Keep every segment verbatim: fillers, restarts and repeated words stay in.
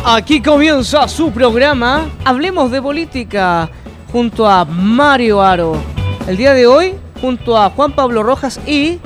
Aquí comienza su programa Hablemos de Política junto a Mario Aro. El día de hoy junto a Juan Pablo Rojas y,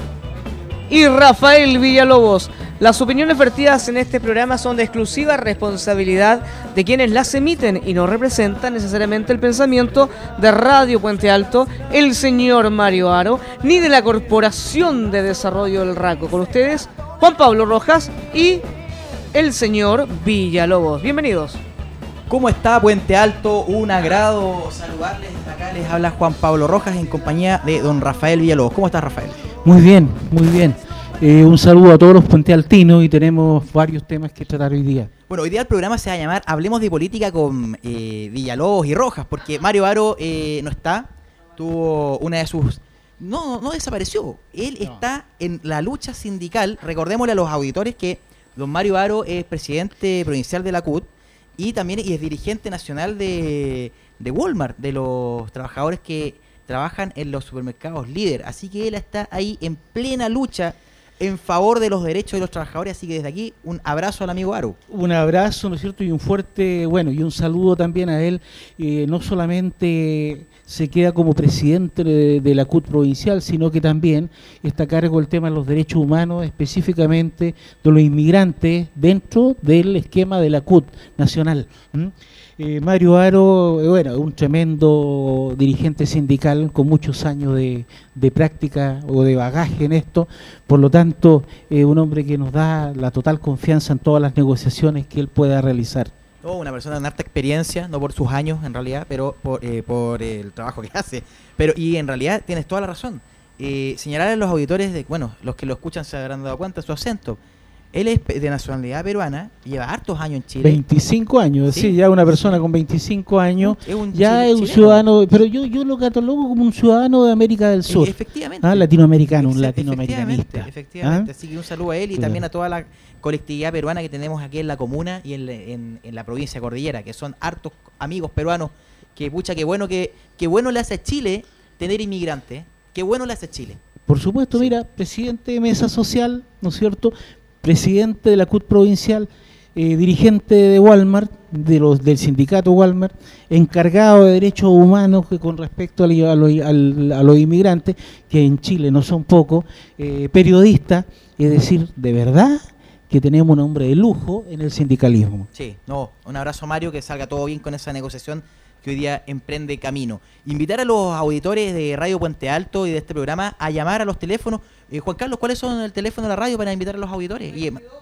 y Rafael Villalobos. Las opiniones vertidas en este programa son de exclusiva responsabilidad de quienes las emiten y no representan necesariamente el pensamiento de Radio Puente Alto, el señor Mario Aro, ni de la Corporación de Desarrollo del Raco. Con ustedes, Juan Pablo Rojas y el señor Villalobos. Bienvenidos. ¿Cómo está Puente Alto? Un agrado saludarles. Acá les habla Juan Pablo Rojas en compañía de don Rafael Villalobos. ¿Cómo está, Rafael? Muy bien, muy bien. Eh, un saludo a todos los puentealtinos y tenemos varios temas que tratar hoy día. Bueno, hoy día el programa se va a llamar Hablemos de Política con eh, Villalobos y Rojas, porque Mario Aro eh, no está, tuvo una de sus... No, no desapareció, él no. Está en la lucha sindical. Recordémosle a los auditores que don Mario Aro es presidente provincial de la C U T y también y es dirigente nacional de, de Walmart, de los trabajadores que trabajan en los supermercados líder. Así que él está ahí en plena lucha en favor de los derechos de los trabajadores, así que desde aquí un abrazo al amigo Aro. Un abrazo, ¿no es cierto? Y un fuerte, bueno, y un saludo también a él. Eh, no solamente se queda como presidente de, de la C U T provincial, sino que también está a cargo del tema de los derechos humanos, específicamente de los inmigrantes dentro del esquema de la C U T nacional. ¿Mm? Eh, Mario Aro, eh, bueno, un tremendo dirigente sindical con muchos años de, de práctica o de bagaje en esto, por lo tanto, eh, un hombre que nos da la total confianza en todas las negociaciones que él pueda realizar. Oh, una persona de harta experiencia, no por sus años en realidad, pero por, eh, por el trabajo que hace. Pero y en realidad tienes toda la razón. Eh, señalar a los auditores, de bueno, los que lo escuchan se habrán dado cuenta de su acento. Él es de nacionalidad peruana, lleva hartos años en Chile. veinticinco años, sí, sí, ya una persona con veinticinco años, es un ya es un chileno. Ciudadano, pero yo yo lo catalogo como un ciudadano de América del Sur. Efectivamente. ¿Ah? Latinoamericano, Efe, un latinoamericanista. Efectivamente, efectivamente. ¿Ah? Así que un saludo a él y claro. También a toda la colectividad peruana que tenemos aquí en la comuna y en, en, en la provincia de Cordillera, que son hartos amigos peruanos, que pucha, qué bueno, que, que bueno le hace a Chile tener inmigrantes, qué bueno le hace a Chile. Por supuesto, sí. Mira, presidente de Mesa Social, ¿no es cierto?, presidente de la C U T provincial, eh, dirigente de Walmart, de los del sindicato Walmart, encargado de derechos humanos que con respecto a, a, los, a, a los inmigrantes, que en Chile no son pocos, eh, periodista, es decir, de verdad que tenemos un hombre de lujo en el sindicalismo. Sí, no, un abrazo Mario, que salga todo bien con esa negociación que hoy día emprende camino. Invitar a los auditores de Radio Puente Alto y de este programa a llamar a los teléfonos. Eh, Juan Carlos, ¿cuáles son el teléfono de la radio para invitar a los auditores?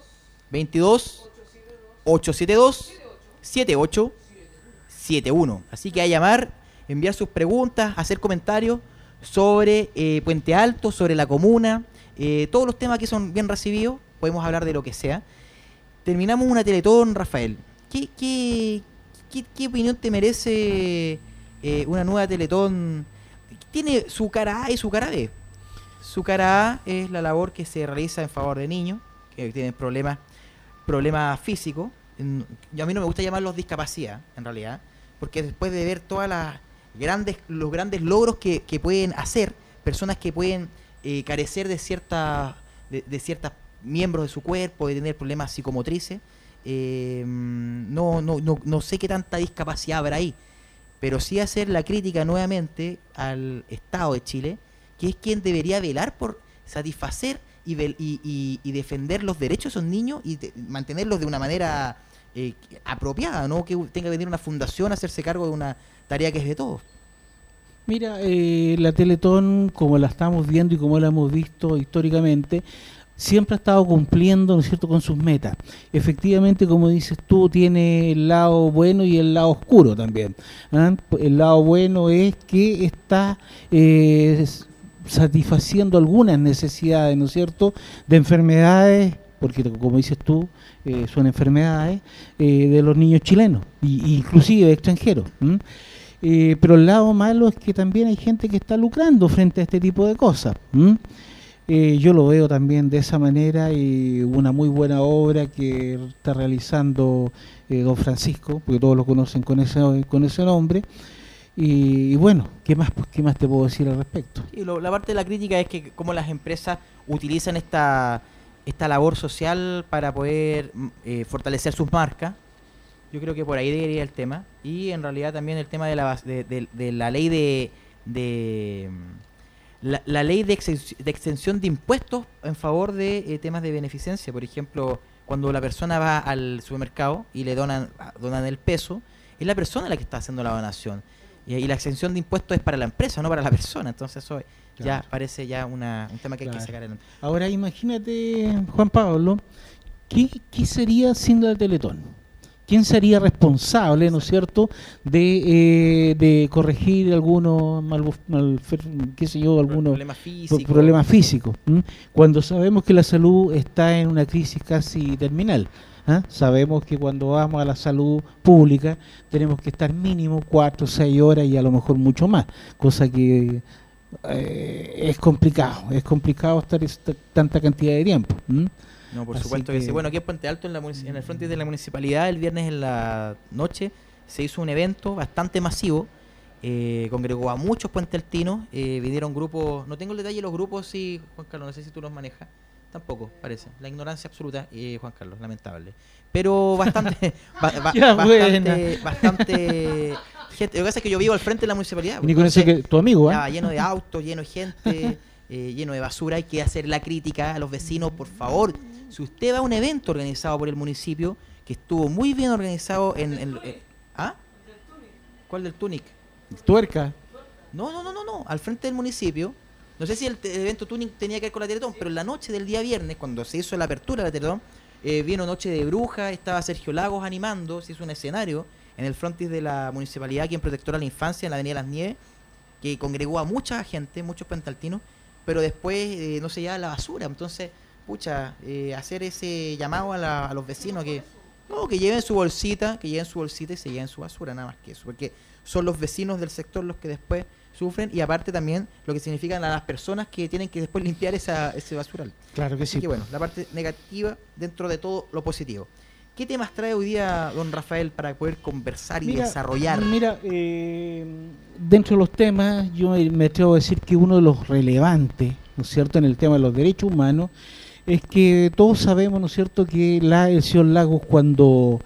veintidós, ochocientos setenta y dos, setenta y ocho setenta y uno. Así que a llamar, enviar sus preguntas, hacer comentarios sobre eh, Puente Alto, sobre la comuna, eh, todos los temas que son bien recibidos, podemos hablar de lo que sea. Terminamos una Teletón, Rafael. ¿Qué, qué, qué, qué opinión te merece eh, una nueva Teletón? Tiene su cara A y su cara B. Su cara A es la labor que se realiza en favor de niños que tienen problemas problemas físicos. A mí no me gusta llamarlos discapacidad, en realidad, porque después de ver todas las grandes los grandes logros que, que pueden hacer personas que pueden eh, carecer de ciertas de, de ciertos miembros de su cuerpo, de tener problemas psicomotrices, eh, no, no, no, no sé qué tanta discapacidad habrá ahí, pero sí hacer la crítica nuevamente al Estado de Chile, que es quien debería velar por satisfacer y, y, y, y defender los derechos de esos niños y de, mantenerlos de una manera eh, apropiada, no que tenga que venir una fundación a hacerse cargo de una tarea que es de todos. Mira, eh, la Teletón, como la estamos viendo y como la hemos visto históricamente, siempre ha estado cumpliendo, ¿no es cierto?, con sus metas. Efectivamente, como dices tú, tiene el lado bueno y el lado oscuro también. ¿Ah? El lado bueno es que está eh, satisfaciendo algunas necesidades, ¿no es cierto?, de enfermedades, porque como dices tú, eh, son enfermedades eh, de los niños chilenos, y, inclusive extranjeros. ¿m? Eh, pero el lado malo es que también hay gente que está lucrando frente a este tipo de cosas. ¿m? Eh, yo lo veo también de esa manera, y una muy buena obra que está realizando eh, don Francisco, porque todos lo conocen con ese con ese nombre. Y, y bueno, ¿qué más pues, qué más te puedo decir al respecto? Sí, lo, la parte de la crítica es que cómo las empresas utilizan esta esta labor social para poder eh, fortalecer sus marcas, Yo creo que por ahí debería ir el tema. Y en realidad también el tema de la, bas- de, de- de la ley de... de la, la ley de, exen- de exención de impuestos en favor de eh, temas de beneficencia. Por ejemplo, cuando la persona va al supermercado y le donan, donan el peso, es la persona la que está haciendo la donación. Y, y la exención de impuestos es para la empresa, no para la persona. Entonces eso ya Claro. parece ya una, un tema que hay Claro. que sacar adelante. Ahora imagínate, Juan Pablo, ¿qué, qué sería sin la Teletón? ¿Quién sería responsable, ¿no es cierto?, de, eh, de corregir algunos mal, mal- qué sé yo, algunos Problemas pro- físicos. problemas físicos? ¿m? Cuando sabemos que la salud está en una crisis casi terminal. ¿ah? Sabemos que cuando vamos a la salud pública tenemos que estar mínimo cuatro o seis horas y a lo mejor mucho más, cosa que eh, es complicado, es complicado estar esta- tanta cantidad de tiempo. ¿m? No, por Así supuesto que... que- sí. Bueno, aquí en Puente Alto, en, la munici- en el frontis de la municipalidad, el viernes en la noche se hizo un evento bastante masivo. Eh, congregó a muchos puentealtinos. Eh, vinieron grupos, no tengo el detalle de los grupos, sí, Juan Carlos, no sé si tú los manejas. Tampoco, parece. La ignorancia absoluta, eh, Juan Carlos, lamentable. Pero bastante, ba- ba- Ya, bastante, bastante gente. Lo que pasa es que yo vivo al frente de la municipalidad. Ni con eso entonces, que tu amigo, ¿ah? estaba lleno de autos, lleno de gente, eh, lleno de basura. Hay que hacer la crítica a los vecinos, por favor. Si usted va a un evento organizado por el municipio, que estuvo muy bien organizado en... en- eh, ¿Ah? ¿Cuál del Tunic? Tuerca. No, no, no, no, no, al frente del municipio. No sé si el, te- el evento Tunic tenía que ver con la Teletón, pero en la noche del día viernes, cuando se hizo la apertura de la Teletón, eh, vino Noche de Brujas, estaba Sergio Lagos animando, se hizo un escenario en el frontis de la municipalidad, aquí en Protectora a la Infancia, en la Avenida Las Nieves, que congregó a mucha gente, muchos puentaltinos, pero después eh, no se llevaba la basura. Entonces, pucha, eh, hacer ese llamado a, la- a los vecinos que no, que lleven su bolsita, que lleven su bolsita y se lleven su basura, nada más que eso, porque son los vecinos del sector los que después sufren, y aparte también lo que significan a las personas que tienen que después limpiar esa, ese basural. Claro que Así sí. que bueno, la parte negativa dentro de todo lo positivo. ¿Qué temas trae hoy día don Rafael para poder conversar y Mira, desarrollar? Mira, eh, dentro de los temas, yo me, me atrevo a decir que uno de los relevantes, ¿no es cierto?, en el tema de los derechos humanos, es que todos sabemos, ¿no es cierto?, que la, el señor Lagos cuando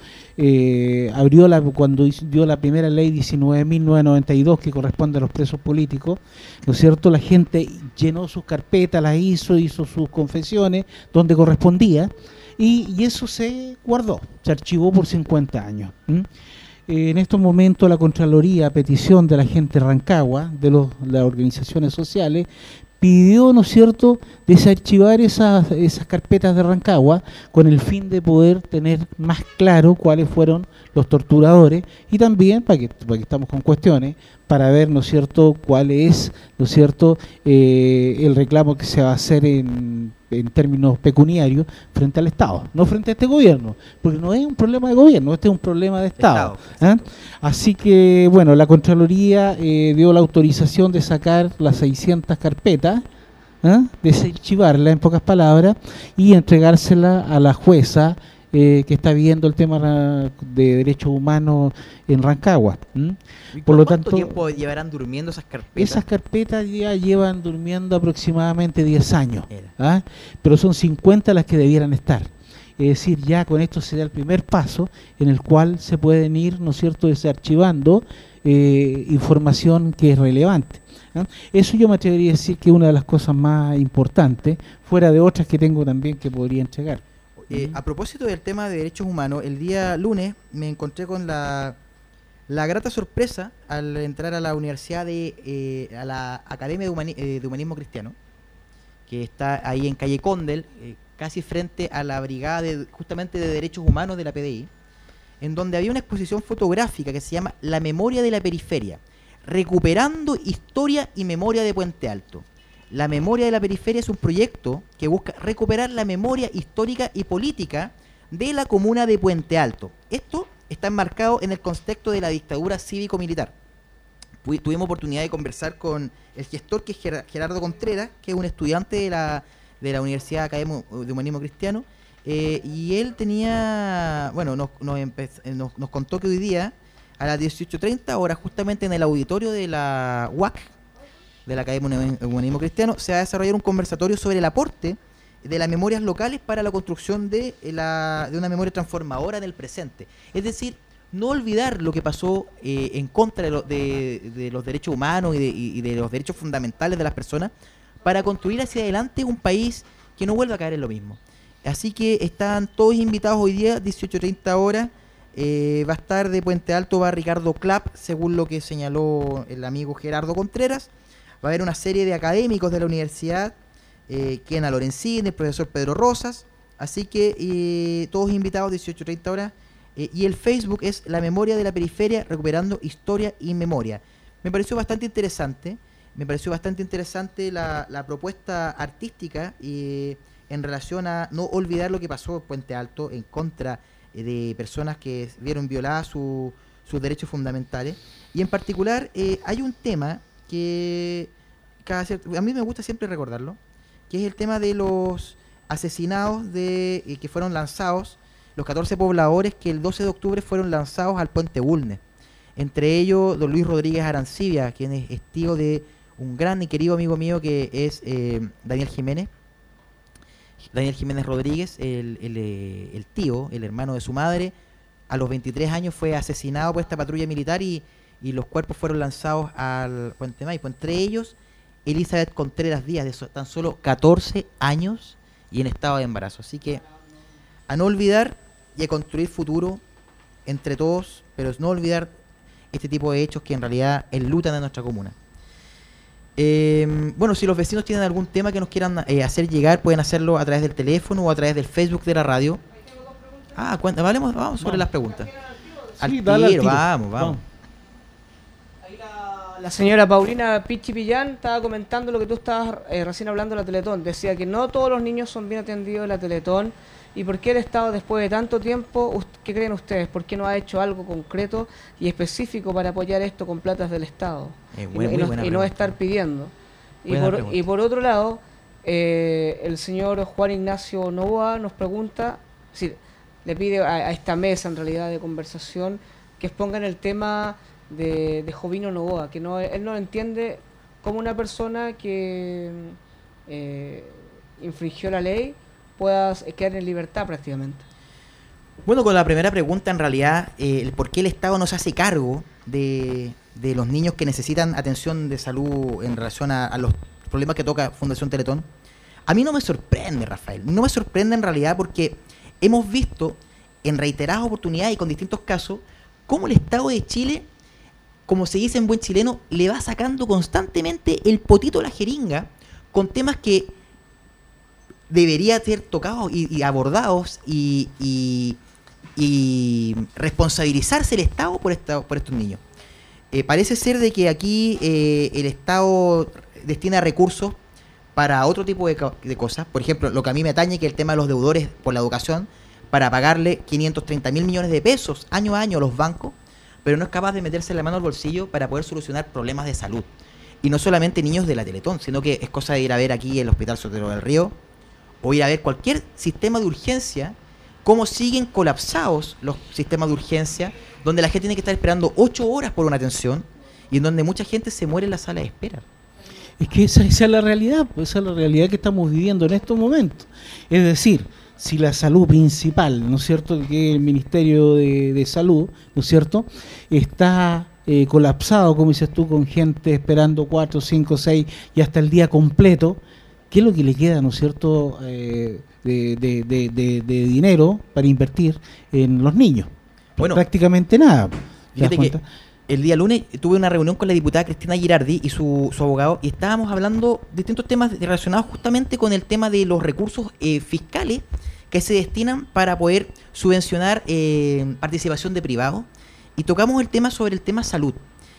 eh, abrió la, cuando hizo- dio la primera ley diecinueve mil novecientos noventa y dos que corresponde a los presos políticos, ¿no es cierto?, la gente llenó sus carpetas, las hizo, hizo sus confesiones donde correspondía, y, y eso se guardó, se archivó por cincuenta años. ¿m? Eh, en estos momentos la Contraloría, a petición de la gente de Rancagua, de los, las organizaciones sociales, pidió, ¿no es cierto?, desarchivar esas, esas carpetas de Rancagua con el fin de poder tener más claro cuáles fueron los torturadores, y también, para que, para que estamos con cuestiones, para ver, ¿no es cierto?, cuál es, ¿no es cierto?, eh, el reclamo que se va a hacer en, en términos pecuniarios frente al Estado, no frente a este gobierno, porque no es un problema de gobierno, este es un problema de Estado. Estado, ¿ah? Así que, bueno, la Contraloría eh, dio la autorización de sacar las seiscientas carpetas, ¿ah? desarchivarla en pocas palabras y entregársela a la jueza eh, que está viendo el tema ra- de derechos humanos en Rancagua. ¿m? ¿Y por lo ¿Cuánto tanto, tiempo llevarán durmiendo esas carpetas? Esas carpetas ya llevan durmiendo aproximadamente diez años, Era. ¿ah? pero son cincuenta las que debieran estar. Es decir, ya con esto se da el primer paso en el cual se pueden ir, ¿no es cierto?, desarchivando eh, información que es relevante. ¿ah? Eso yo me atrevería a decir que es una de las cosas más importantes, fuera de otras que tengo también que podría entregar. Eh, a propósito del tema de derechos humanos, el día lunes me encontré con la, la grata sorpresa al entrar a la universidad de, eh, a la Academia de, Humani- eh, de Humanismo Cristiano, que está ahí en calle Condel, eh, casi frente a la brigada de, justamente de derechos humanos de la P D I, en donde había una exposición fotográfica que se llama La memoria de la periferia, recuperando historia y memoria de Puente Alto. La memoria de la periferia es un proyecto que busca recuperar la memoria histórica y política de la comuna de Puente Alto. Esto está enmarcado en el contexto de la dictadura cívico-militar. Pu- Tuvimos oportunidad de conversar con el gestor, que es Ger- Gerardo Contreras, que es un estudiante de la, de la Universidad Académica de Humanismo Cristiano, eh, y él tenía, bueno, nos, nos, empe- eh, nos, nos contó que hoy día, a las dieciocho treinta horas, justamente en el auditorio de la U A C, de la Academia de Humanismo Cristiano, se va a desarrollar un conversatorio sobre el aporte de las memorias locales para la construcción de, la, de una memoria transformadora en el presente. Es decir, no olvidar lo que pasó eh, en contra de, lo, de, de los derechos humanos y de, y de los derechos fundamentales de las personas para construir hacia adelante un país que no vuelva a caer en lo mismo. Así que están todos invitados hoy día, dieciocho treinta horas. Eh, va a estar de Puente Alto, va Ricardo Clapp, según lo que señaló el amigo Gerardo Contreras. Va a haber una serie de académicos de la universidad, eh, Kena Lorenzini, el profesor Pedro Rosas. Así que eh, todos invitados, dieciocho treinta horas. Eh, y el Facebook es La Memoria de la Periferia, recuperando historia y memoria. Me pareció bastante interesante, me pareció bastante interesante la, la propuesta artística eh, en relación a no olvidar lo que pasó en Puente Alto en contra eh, de personas que vieron violadas su, sus derechos fundamentales. Y en particular eh, hay un tema que cada cierto, a mí me gusta siempre recordarlo, que es el tema de los asesinados de eh, que fueron lanzados, los catorce pobladores que el doce de octubre fueron lanzados al puente Bulnes. Entre ellos, don Luis Rodríguez Arancibia, quien es, es tío de un gran y querido amigo mío que es eh, Daniel Jiménez. Daniel Jiménez Rodríguez, el, el, el tío, el hermano de su madre, a los veintitrés años fue asesinado por esta patrulla militar y, y los cuerpos fueron lanzados al puente Maipo. Entre ellos, Elizabeth Contreras Díaz, de so, tan solo catorce años y en estado de embarazo. Así que a no olvidar y a construir futuro entre todos, pero no olvidar este tipo de hechos que en realidad enlutan a nuestra comuna. Eh, bueno, si los vecinos tienen algún tema que nos quieran eh, hacer llegar, pueden hacerlo a través del teléfono o a través del Facebook de la radio. Ah, cuenta, vamos, vamos sobre vamos. las preguntas. Sí, al tiro, tiro, vamos, vamos. vamos. Ahí la, la señora Paulina Pichi Pillán estaba comentando lo que tú estabas eh, recién hablando de la Teletón. Decía que no todos los niños son bien atendidos en la Teletón. ¿Y por qué el Estado, después de tanto tiempo, qué creen ustedes? ¿Por qué no ha hecho algo concreto y específico para apoyar esto con platas del Estado? Eh, buena, y, no, y, no, y no estar pidiendo. Y por, y por otro lado, eh, el señor Juan Ignacio Novoa nos pregunta, es decir, le pide a, a esta mesa en realidad de conversación que expongan el tema de, de Jovino Novoa, que no, él no entiende cómo una persona que eh, infringió la ley pueda quedar en libertad prácticamente. Bueno, con la primera pregunta, en realidad, eh, el por qué el Estado no se hace cargo de, de los niños que necesitan atención de salud en relación a, a los problemas que toca Fundación Teletón, a mí no me sorprende, Rafael. No me sorprende en realidad porque hemos visto en reiteradas oportunidades y con distintos casos cómo el Estado de Chile, como se dice en buen chileno, le va sacando constantemente el potito a la jeringa con temas que debería ser tocados y, y abordados y, y, y responsabilizarse el Estado por, esta, por estos niños. Eh, parece ser de que aquí eh, el Estado destina recursos para otro tipo de, de cosas. Por ejemplo, lo que a mí me atañe, que es el tema de los deudores por la educación, para pagarle quinientos treinta mil millones de pesos año a año a los bancos, pero no es capaz de meterse la mano al bolsillo para poder solucionar problemas de salud. Y no solamente niños de la Teletón, sino que es cosa de ir a ver aquí el Hospital Sotero del Río, o ir a ver cualquier sistema de urgencia, cómo siguen colapsados los sistemas de urgencia, donde la gente tiene que estar esperando ocho horas por una atención y en donde mucha gente se muere en la sala de espera. Es que esa, esa es la realidad, pues esa es la realidad que estamos viviendo en estos momentos. Es decir, si la salud principal, ¿no es cierto?, que es el Ministerio de, de Salud, ¿no es cierto?, está eh, colapsado, como dices tú, con gente esperando cuatro, cinco, seis y hasta el día completo, ¿qué es lo que le queda, ¿no es cierto?, eh, de, de, de, de, de dinero para invertir en los niños? Bueno, prácticamente nada. Fíjate que el día lunes tuve una reunión con la diputada Cristina Girardi y su, su abogado, y estábamos hablando de distintos temas relacionados justamente con el tema de los recursos eh, fiscales que se destinan para poder subvencionar eh, participación de privados, y tocamos el tema sobre el tema salud.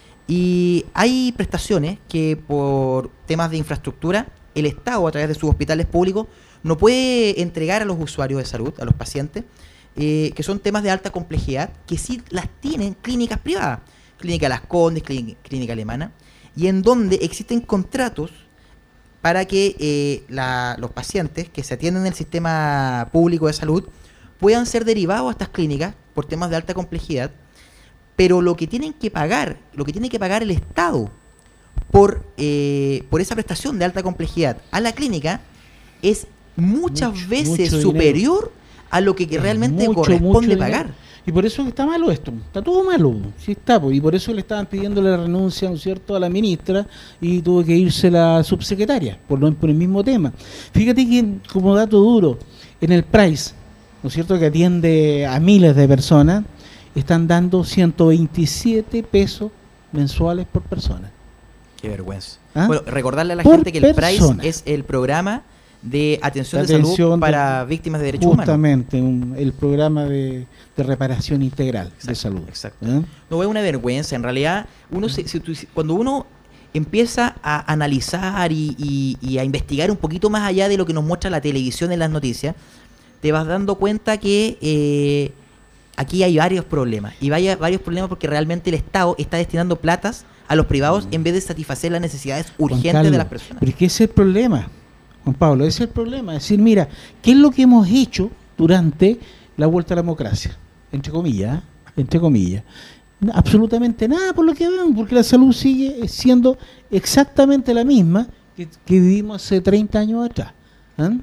Y hay prestaciones que por temas de infraestructura el Estado, a través de sus hospitales públicos, no puede entregar a los usuarios de salud, a los pacientes, eh, que son temas de alta complejidad, que sí las tienen clínicas privadas, Clínica Las Condes, Clínica, Clínica Alemana, y en donde existen contratos para que eh, la, los pacientes que se atienden en el sistema público de salud puedan ser derivados a estas clínicas por temas de alta complejidad, pero lo que tienen que pagar, lo que tiene que pagar el Estado por eh, por esa prestación de alta complejidad a la clínica es muchas mucho, veces mucho superior dinero. A lo que, que realmente mucho, corresponde mucho pagar. Y por eso está malo esto, está todo malo, sí está, pues, y por eso le estaban pidiendo la renuncia, ¿no es cierto?, a la ministra, y tuvo que irse la subsecretaria, por, lo, por el mismo tema. Fíjate que, como dato duro, en el Price, ¿no es cierto?, que atiende a miles de personas, están dando ciento veintisiete pesos mensuales por persona. Qué vergüenza. ¿Ah? Bueno, recordarle a la Por gente que el persona. Price es el programa de atención La de atención salud de- para víctimas de derechos humanos. Justamente, un- el programa de, de reparación integral de Exacto, salud. exacto. ¿Eh? No es una vergüenza, en realidad, uno se- si tú- si- cuando uno empieza a analizar y, y- y a investigar un poquito más allá de lo que nos muestra la televisión en las noticias, te vas dando cuenta que eh, aquí hay varios problemas. Y vaya, varios problemas porque realmente el Estado está destinando platas a los privados en vez de satisfacer las necesidades Juan urgentes Carlos, de las personas. Pero es que ese es el problema, Juan Pablo, ese es el problema. Es decir, mira, ¿qué es lo que hemos hecho durante la vuelta a la democracia? Entre comillas, ¿eh? entre comillas. No, absolutamente nada por lo que vemos, porque la salud sigue siendo exactamente la misma que, que vivimos hace treinta años atrás. ¿eh?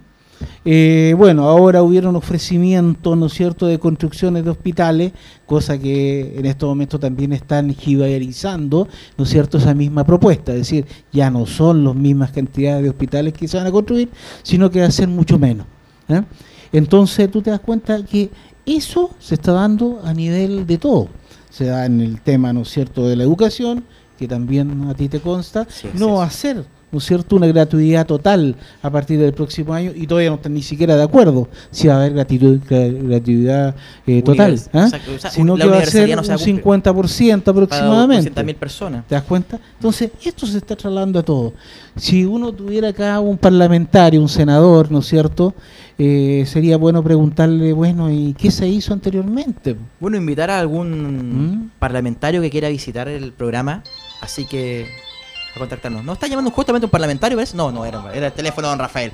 Eh, bueno, ahora hubieron ofrecimientos, ¿no es cierto?, de construcciones de hospitales, cosa que en estos momentos también están jibarizando, ¿no es cierto?, esa misma propuesta, es decir, ya no son las mismas cantidades de hospitales que se van a construir, sino que va a ser mucho menos. ¿eh? Entonces tú te das cuenta que eso se está dando a nivel de todo, se da en el tema, ¿no es cierto?, de la educación, que también a ti te consta, Sí, no sí, va a sí. ser, ¿no es cierto?, una gratuidad total a partir del próximo año, y todavía no están ni siquiera de acuerdo si va a haber gratitud- gra- gratuidad eh, total, Univers- ¿ah? exacto, o sea, sino la que va a universalidad ser no se va a un cumplir. cincuenta por ciento Para aproximadamente. doscientas mil personas. ¿Te das cuenta? Entonces, esto se está trasladando a todo. Si uno tuviera acá un parlamentario, un senador, ¿no es cierto?, eh, sería bueno preguntarle, bueno, ¿y qué se hizo anteriormente? Bueno, invitar a algún ¿Mm? parlamentario que quiera visitar el programa, así que a contactarnos. ¿No está llamando justamente un parlamentario, parece? No, no, era, era el teléfono de don Rafael.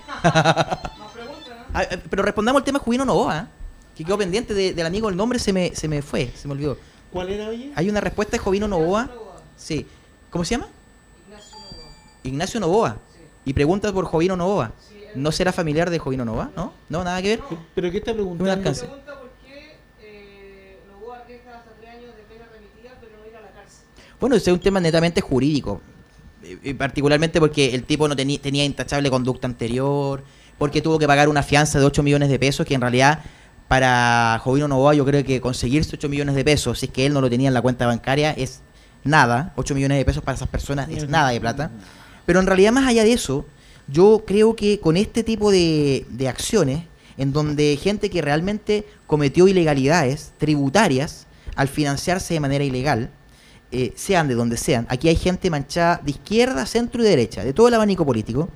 Ah, eh, pero respondamos al tema Juvino Novoa, ¿eh? Que quedó pendiente de- del amigo, el nombre se me, se me fue, se me olvidó. ¿Cuál era, oye? Hay una respuesta de Jovino Novoa. Sí. ¿Cómo se llama? Ignacio Novoa. Y pregunta por Jovino Novoa. ¿No será familiar de Jovino Novoa? ¿No? ¿No? ¿Nada que ver? ¿Pero qué está Un preguntando? alcance. Bueno, ese es un tema netamente jurídico, eh, eh, particularmente porque el tipo no teni- tenía intachable conducta anterior, porque tuvo que pagar una fianza de ocho millones de pesos, que en realidad para Jovino Novoa yo creo que conseguirse ocho millones de pesos, si es que él no lo tenía en la cuenta bancaria, es nada. ocho millones de pesos para esas personas es nada de plata. Pero en realidad, más allá de eso, yo creo que con este tipo de, de acciones, en donde gente que realmente cometió ilegalidades tributarias al financiarse de manera ilegal, eh, sean de donde sean, aquí hay gente manchada de izquierda, centro y derecha, de todo el abanico político,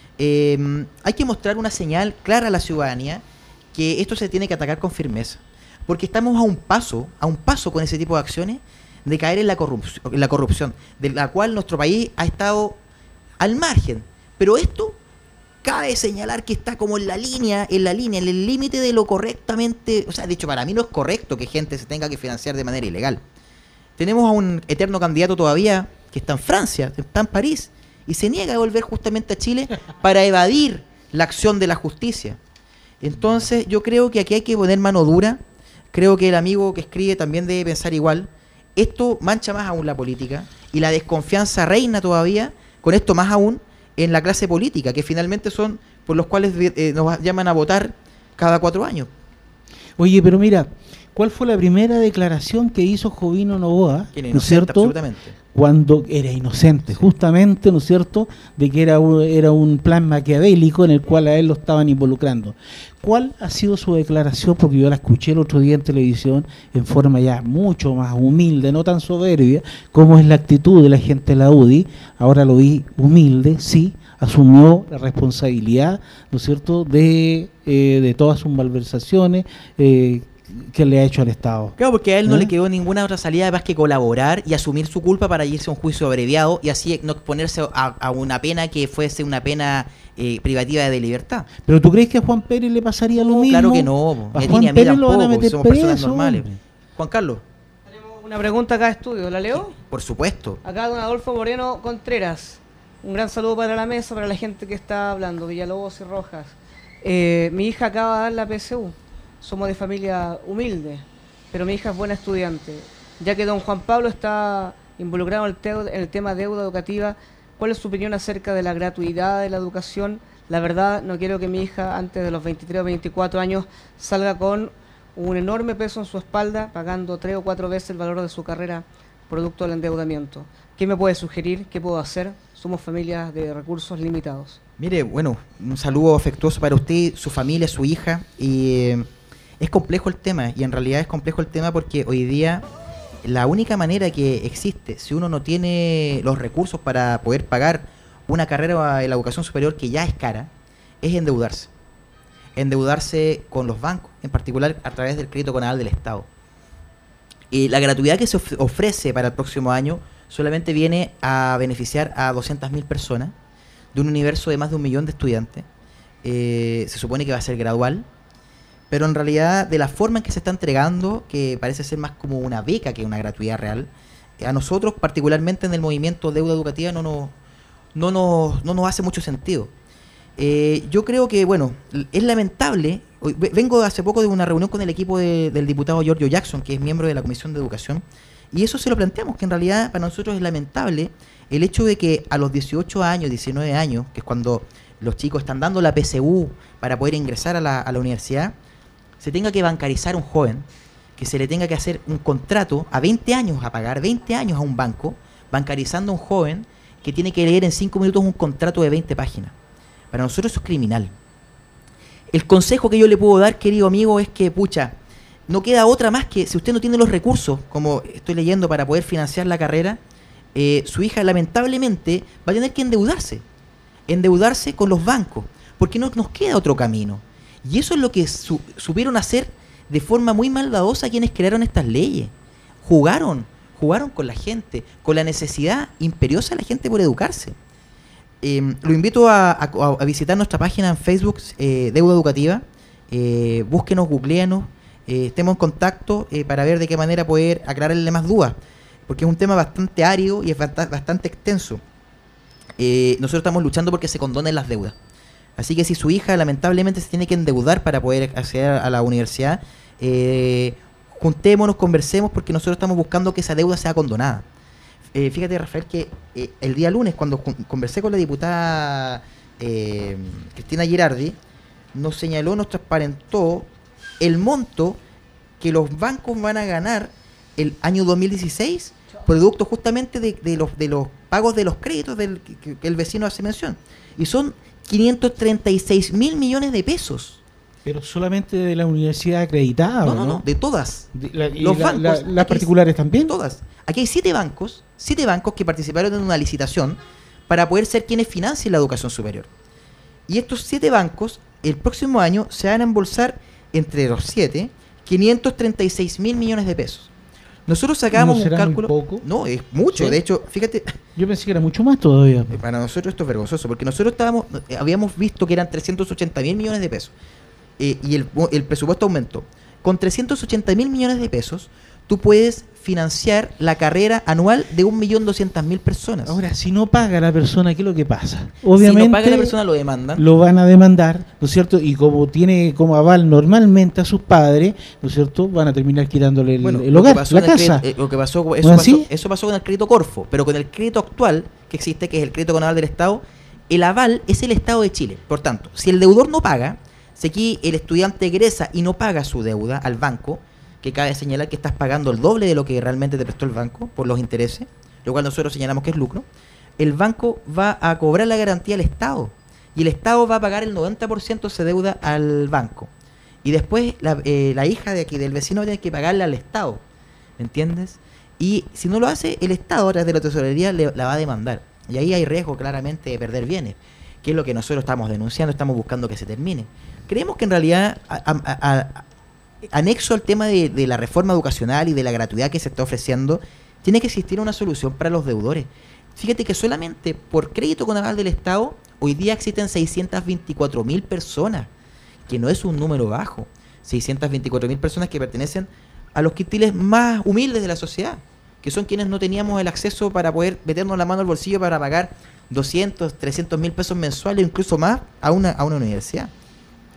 eh, hay que mostrar una señal clara a la ciudadanía que esto se tiene que atacar con firmeza, porque estamos a un paso, a un paso con ese tipo de acciones, de caer en la corrupción, en la corrupción, de la cual nuestro país ha estado al margen. Pero esto cabe señalar que está como en la línea, en la línea, en el límite de lo correctamente, o sea, de hecho, para mí no es correcto que gente se tenga que financiar de manera ilegal. Tenemos a un eterno candidato todavía que está en Francia, está en París, y se niega a volver justamente a Chile para evadir la acción de la justicia. Entonces, yo creo que aquí hay que poner mano dura. Creo que el amigo que escribe también debe pensar igual. Esto mancha más aún la política, y la desconfianza reina todavía, con esto más aún, en la clase política, que finalmente son por los cuales eh, nos llaman a votar cada cuatro años. Oye, pero mira, ¿cuál fue la primera declaración que hizo Jovino Novoa, Que era ¿no es inocente, cierto?, absolutamente. cuando era inocente, justamente, ¿no es cierto?, de que era un, era un plan maquiavélico en el cual a él lo estaban involucrando. ¿Cuál ha sido su declaración? Porque yo la escuché el otro día en televisión en forma ya mucho más humilde, no tan soberbia, como es la actitud de la gente de la U D I. Ahora lo vi humilde, sí, asumió la responsabilidad, ¿no es cierto?, de, eh, de todas sus malversaciones eh, que le ha hecho al Estado. Claro, porque a él no ¿Eh? le quedó ninguna otra salida más que colaborar y asumir su culpa para irse a un juicio abreviado y así no exponerse a, a una pena que fuese una pena eh, privativa de libertad. ¿Pero tú crees que a Juan Pérez le pasaría lo No, mismo? claro que no, A ni a Juan ti ni a mí Pérez lo van a tampoco, meter somos personas preso, normales. hombre. Juan Carlos, Tenemos una pregunta acá de estudio, ¿la leo? por supuesto. Acá don Adolfo Moreno Contreras. Un gran saludo para la mesa, para la gente que está hablando, Villalobos y Rojas. Eh, mi hija acaba de dar la P S U. Somos de familia humilde. pero mi hija es buena estudiante. Ya que don Juan Pablo está involucrado en el, te en el tema de deuda educativa, ¿cuál es su opinión acerca de la gratuidad de la educación? La verdad, no quiero que mi hija, antes de los veintitrés o veinticuatro años, salga con un enorme peso en su espalda, pagando tres o cuatro veces el valor de su carrera, producto del endeudamiento. ¿Qué me puede sugerir? ¿Qué puedo hacer? Somos familias de recursos limitados. Mire, bueno, un saludo afectuoso para usted, su familia, su hija. Y eh, es complejo el tema, y en realidad es complejo el tema porque hoy día la única manera que existe, si uno no tiene los recursos para poder pagar una carrera en la educación superior que ya es cara, es endeudarse. Endeudarse con los bancos, en particular a través del crédito Conaval del Estado. Y la gratuidad que se of ofrece para el próximo año solamente viene a beneficiar a doscientas mil personas de un universo de más de un millón de estudiantes. Eh, se supone que va a ser gradual, pero en realidad de la forma en que se está entregando, que parece ser más como una beca que una gratuidad real, a nosotros particularmente en el movimiento deuda educativa no nos, no nos, no nos hace mucho sentido. Eh, yo creo que, bueno, es lamentable. Vengo hace poco de una reunión con el equipo de, del diputado Giorgio Jackson, que es miembro de la Comisión de Educación, y eso se lo planteamos, que en realidad para nosotros es lamentable el hecho de que a los dieciocho años, diecinueve años, que es cuando los chicos están dando la P S U para poder ingresar a la, a la universidad, se tenga que bancarizar a un joven, que se le tenga que hacer un contrato a veinte años, a pagar veinte años a un banco, bancarizando a un joven que tiene que leer en cinco minutos un contrato de veinte páginas. Para nosotros eso es criminal. El consejo que yo le puedo dar, querido amigo, es que, pucha, no queda otra más que, si usted no tiene los recursos, como estoy leyendo, para poder financiar la carrera, eh, su hija lamentablemente va a tener que endeudarse. Endeudarse con los bancos, porque no nos queda otro camino. Y eso es lo que su, supieron hacer de forma muy maldadosa quienes crearon estas leyes. Jugaron, jugaron con la gente, con la necesidad imperiosa de la gente por educarse. Eh, lo invito a, a, a visitar nuestra página en Facebook, eh, Deuda Educativa. Eh, búsquenos, googleanos, eh, estemos en contacto eh, para ver de qué manera poder aclararle más dudas, porque es un tema bastante árido y es bastante, bastante extenso. Eh, nosotros estamos luchando porque se condonen las deudas. Así que si su hija lamentablemente se tiene que endeudar para poder acceder a la universidad, eh, juntémonos, conversemos, porque nosotros estamos buscando que esa deuda sea condonada. Eh, fíjate, Rafael, que eh, el día lunes, cuando conversé con la diputada eh, Cristina Girardi, nos señaló, nos transparentó el monto que los bancos van a ganar el año dos mil dieciséis, producto justamente de, de, los, de los pagos de los créditos del, que, que el vecino hace mención. Y son quinientos treinta y seis mil millones de pesos. Pero solamente de la universidad acreditada, no, ¿o no, no? no, de todas. De la, y los la, bancos, la, las particulares hay, también. Todas. Aquí hay siete bancos, siete bancos que participaron en una licitación para poder ser quienes financien la educación superior. Y estos siete bancos, el próximo año, se van a embolsar entre los siete, quinientos treinta y seis mil millones de pesos. Nosotros sacamos ¿No será un cálculo. muy poco? No, es mucho. ¿Sí? De hecho, fíjate. Yo pensé que era mucho más todavía. Para nosotros esto es vergonzoso, porque nosotros estábamos, habíamos visto que eran trescientos ochenta mil millones de pesos. Eh, y el, el presupuesto aumentó. Con trescientos ochenta mil millones de pesos, tú puedes financiar la carrera anual de un millón doscientas mil personas. Ahora, si no paga la persona, ¿qué es lo que pasa? Obviamente, si no paga la persona, lo demandan. Lo van a demandar, ¿no es cierto? Y como tiene como aval normalmente a sus padres, ¿no es cierto? Van a terminar quitándole el, bueno, el hogar, la casa. Crédito, eh, lo que pasó, eso, ¿No pasó, eso pasó con el crédito Corfo, pero con el crédito actual que existe, que es el crédito con aval del Estado, el aval es el Estado de Chile. Por tanto, si el deudor no paga, si aquí el estudiante egresa y no paga su deuda al banco, que cabe señalar que estás pagando el doble de lo que realmente te prestó el banco por los intereses, lo cual nosotros señalamos que es lucro, el banco va a cobrar la garantía al Estado y el Estado va a pagar el noventa por ciento de esa deuda al banco. Y después la, eh, la hija de aquí del vecino tiene que pagarle al Estado, ¿me entiendes? Y si no lo hace, el Estado a través de la tesorería le, la va a demandar. Y ahí hay riesgo claramente de perder bienes, que es lo que nosotros estamos denunciando, estamos buscando que se termine. Creemos que en realidad, a, a, a, anexo al tema de, de la reforma educacional y de la gratuidad que se está ofreciendo, tiene que existir una solución para los deudores. Fíjate que solamente por crédito con aval del Estado, hoy día existen seiscientas veinticuatro mil personas, que no es un número bajo. seiscientas veinticuatro mil personas que pertenecen a los quintiles más humildes de la sociedad, que son quienes no teníamos el acceso para poder meternos la mano al bolsillo para pagar doscientos, trescientos mil pesos mensuales, incluso más, a una, a una universidad.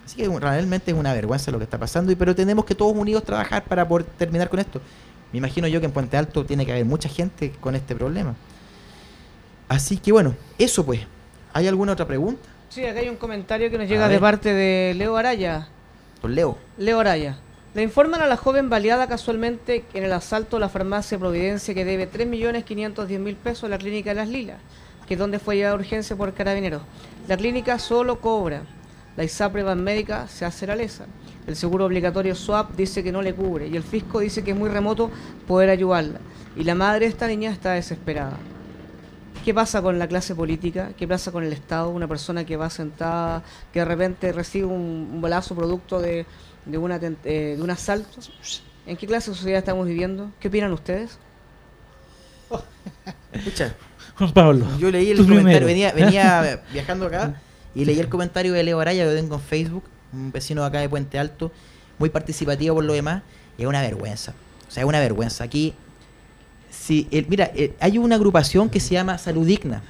Así que realmente es una vergüenza lo que está pasando, y pero tenemos que todos unidos trabajar para poder terminar con esto. Me imagino yo que en Puente Alto tiene que haber mucha gente con este problema. Así que bueno, eso pues. ¿Hay alguna otra pregunta? Sí, acá hay un comentario que nos llega de parte de Leo Araya. Don Leo. Leo Araya. Le informan a la joven baleada casualmente en el asalto a la farmacia Providencia que debe tres millones quinientos diez mil pesos a la clínica de Las Lilas, que es donde fue llevada a urgencia por carabineros. La clínica solo cobra. La ISAPRE Banmédica se hace la lesa. El seguro obligatorio SWAP dice que no le cubre y el fisco dice que es muy remoto poder ayudarla. Y la madre de esta niña está desesperada. ¿Qué pasa con la clase política? ¿Qué pasa con el Estado? Una persona que va sentada, que de repente recibe un, un balazo producto de, de, una, eh, de un asalto. ¿En qué clase de sociedad estamos viviendo? ¿Qué opinan ustedes? Escucha, Juan Pablo, yo leí el tú comentario, primero. venía, venía viajando acá y leí el comentario de Leo Araya, que lo tengo en Facebook, un vecino de acá de Puente Alto, muy participativo por lo demás, y es una vergüenza. O sea, es una vergüenza. Aquí, si, el, mira, el, hay una agrupación que se llama Salud Digna,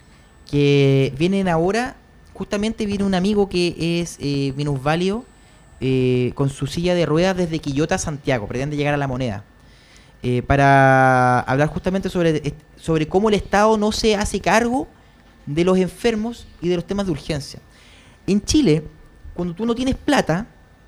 que vienen ahora, justamente viene un amigo que es eh, minusválido, eh, con su silla de ruedas desde Quillota a Santiago, pretende llegar a La Moneda, eh, para hablar justamente sobre, sobre cómo el Estado no se hace cargo de los enfermos y de los temas de urgencia. En Chile, cuando tú no tienes plata,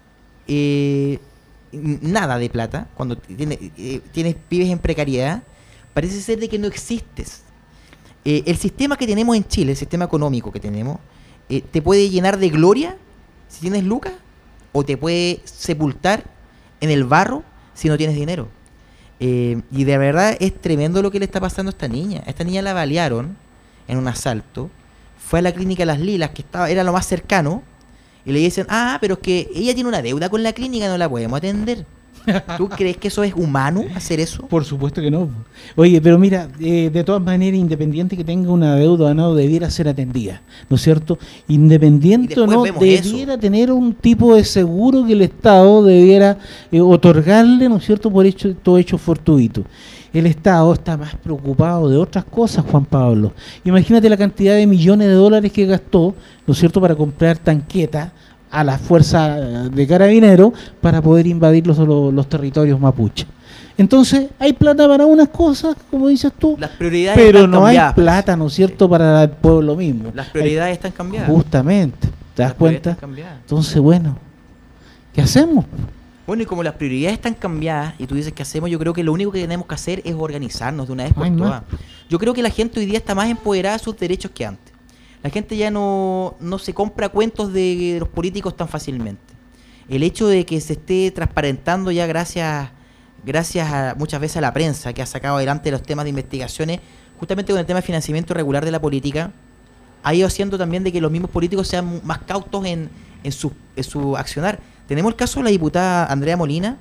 eh, nada de plata, cuando tienes, eh, tienes vives en precariedad, parece ser de que no existes. Eh, el sistema que tenemos en Chile, el sistema económico que tenemos, eh, te puede llenar de gloria si tienes lucas, o te puede sepultar en el barro si no tienes dinero. Eh, y de verdad es tremendo lo que le está pasando a esta niña. A esta niña la balearon en un asalto, fue a la clínica Las Lilas, que estaba, era lo más cercano, y le dicen, ah, pero es que ella tiene una deuda con la clínica, no la podemos atender. ¿Tú crees que eso es humano, hacer eso? Por supuesto que no. Oye, pero mira, eh, de todas maneras, independiente que tenga una deuda o no, debiera ser atendida, ¿no es cierto? Independiente o no, debiera eso. tener un tipo de seguro que el Estado debiera eh, otorgarle, ¿no es cierto?, por hecho, todo hecho fortuito. El Estado está más preocupado de otras cosas, Juan Pablo. Imagínate la cantidad de millones de dólares que gastó, ¿no es cierto?, para comprar tanquetas a la fuerza de carabineros para poder invadir los, los, los territorios mapuche. Entonces, hay plata para unas cosas, como dices tú, las prioridades pero están no cambiadas, hay plata, ¿no es cierto?, sí, para el pueblo mismo. Las prioridades hay, están cambiadas. Justamente, ¿te das las cuenta? Entonces, bueno, ¿qué hacemos? Bueno, y como las prioridades están cambiadas, y tú dices ¿qué hacemos? Yo creo que lo único que tenemos que hacer es organizarnos de una vez por Ay, todas. No. Yo creo que la gente hoy día está más empoderada de sus derechos que antes. La gente ya no, no se compra cuentos de, de los políticos tan fácilmente. El hecho de que se esté transparentando ya gracias, gracias a, muchas veces a la prensa, que ha sacado adelante los temas de investigaciones, justamente con el tema de financiamiento irregular de la política, ha ido haciendo también de que los mismos políticos sean más cautos en, en, su, en su accionar. Tenemos el caso de la diputada Andrea Molina,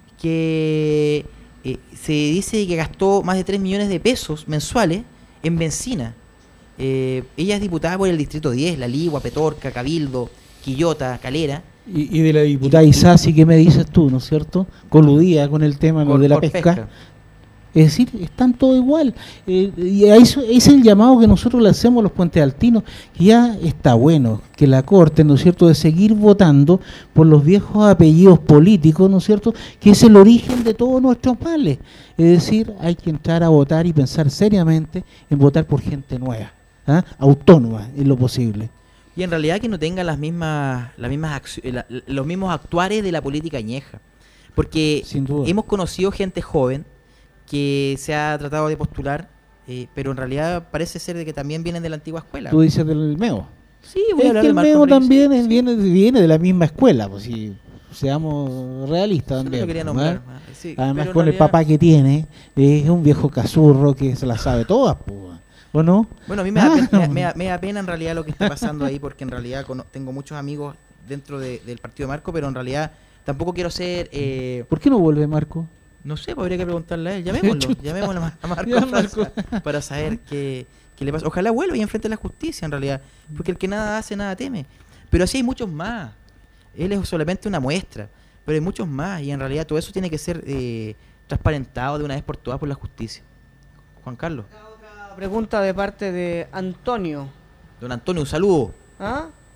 que eh, se dice que gastó más de tres millones de pesos mensuales en benzina. Eh, ella es diputada por el Distrito diez, La Ligua, Petorca, Cabildo, Quillota, Calera. Y, y de la diputada Isasi, ¿qué me dices tú, no es cierto? Coludía con el tema por, de la pesca. pesca. Es decir, están todo igual. Eh, y eso es el llamado que nosotros le hacemos a los puentealtinos, que ya está bueno que la Corte, ¿no es cierto?, de seguir votando por los viejos apellidos políticos, ¿no es cierto?, que es el origen de todos nuestros males. Es decir, hay que entrar a votar y pensar seriamente en votar por gente nueva, ¿ah?, autónoma en lo posible. Y en realidad que no tenga las mismas, las mismas la, los mismos actuares de la política añeja. Porque hemos conocido gente joven que se ha tratado de postular, eh, pero en realidad parece ser de que también vienen de la antigua escuela. ¿Tú dices del MEO? Sí, voy es a hablar que de el Marco MEO Enrique, también es, sí. viene, viene de la misma escuela, pues si seamos realistas también. Lo quería ¿no? nombrar, sí, Además con realidad... el papá que tiene, es un viejo casurro que se la sabe todas, pues. ¿O no? Bueno, a mí me, ah, da pena, me, me, me da pena en realidad lo que está pasando ahí, porque en realidad con, tengo muchos amigos dentro de, del partido de Marco, pero en realidad tampoco quiero ser... Eh, ¿Por qué no vuelve Marco? No sé, pues habría que preguntarle a él. Llamémoslo, llamémoslo a Marco, Marco. Para, para saber qué, qué le pasa. Ojalá vuelva y enfrente a la justicia, en realidad, porque el que nada hace, nada teme. Pero así hay muchos más. Él es solamente una muestra, pero hay muchos más, y en realidad todo eso tiene que ser eh, transparentado de una vez por todas por la justicia. Juan Carlos. Pregunta de parte de Antonio. Don Antonio, un saludo. ¿Ah?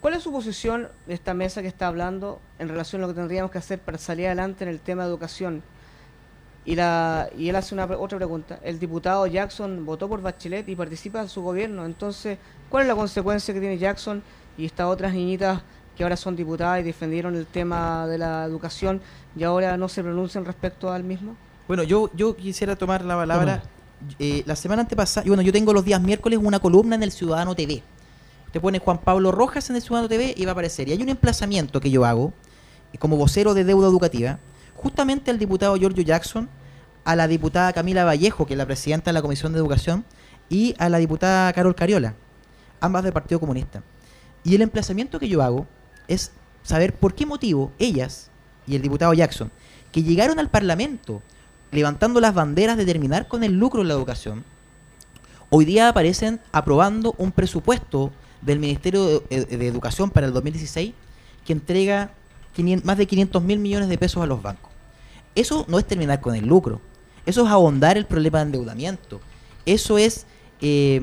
¿Cuál es su posición de esta mesa que está hablando en relación a lo que tendríamos que hacer para salir adelante en el tema de educación? Y la y él hace una otra pregunta. El diputado Jackson votó por Bachelet y participa en su gobierno. Entonces, ¿cuál es la consecuencia que tiene Jackson y estas otras niñitas que ahora son diputadas y defendieron el tema de la educación y ahora no se pronuncian respecto al mismo? Bueno, yo, yo quisiera tomar la palabra. Eh, la semana antepasada, y bueno, yo tengo los días miércoles una columna en el Ciudadano T V. Usted pone Juan Pablo Rojas en el Ciudadano T V y va a aparecer. Y hay un emplazamiento que yo hago como vocero de deuda educativa, justamente al diputado Giorgio Jackson, a la diputada Camila Vallejo, que es la presidenta de la Comisión de Educación, y a la diputada Carol Cariola, ambas del Partido Comunista. Y el emplazamiento que yo hago es saber por qué motivo ellas y el diputado Jackson, que llegaron al Parlamento levantando las banderas de terminar con el lucro en la educación, hoy día aparecen aprobando un presupuesto del Ministerio de, de Educación para el dos mil dieciséis que entrega quinientos, más de quinientos mil millones de pesos a los bancos. Eso no es terminar con el lucro, eso es ahondar el problema de endeudamiento, eso es, eh,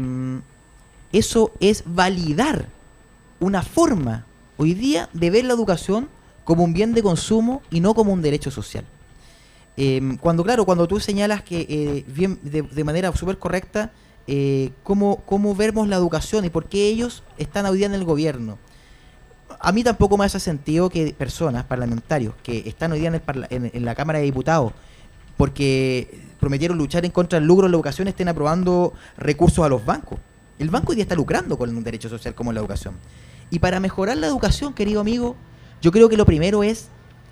eso es validar una forma hoy día de ver la educación como un bien de consumo y no como un derecho social. Eh, cuando, claro, cuando tú señalas que eh, bien, de, de manera súper correcta eh, cómo, cómo vemos la educación y por qué ellos están hoy día en el gobierno, a mí tampoco me hace sentido que personas, parlamentarios, que están hoy día en, el parla en, en la Cámara de Diputados porque prometieron luchar en contra del lucro en la educación, estén aprobando recursos a los bancos. El banco hoy día está lucrando con un derecho social como la educación. Y para mejorar la educación, querido amigo, yo creo que lo primero es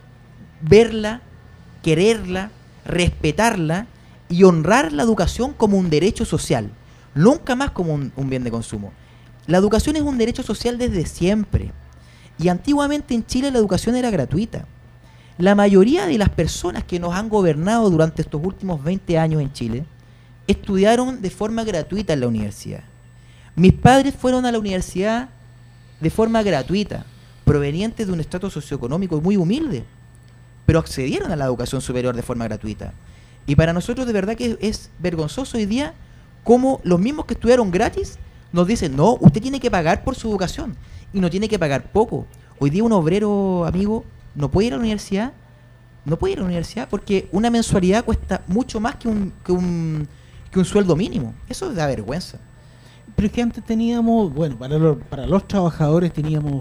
verla, quererla, respetarla y honrar la educación como un derecho social, nunca más como un, un bien de consumo. La educación es un derecho social desde siempre. Y antiguamente en Chile la educación era gratuita. La mayoría de las personas que nos han gobernado durante estos últimos veinte años en Chile estudiaron de forma gratuita en la universidad. Mis padres fueron a la universidad de forma gratuita, provenientes de un estrato socioeconómico muy humilde, pero accedieron a la educación superior de forma gratuita. Y para nosotros de verdad que es vergonzoso hoy día cómo los mismos que estudiaron gratis nos dicen, no, usted tiene que pagar por su educación, y no tiene que pagar poco. Hoy día un obrero, amigo, no puede ir a la universidad, no puede ir a la universidad porque una mensualidad cuesta mucho más que un, que un, que un sueldo mínimo. Eso da vergüenza. Pero es que antes teníamos, bueno, para los, para los trabajadores teníamos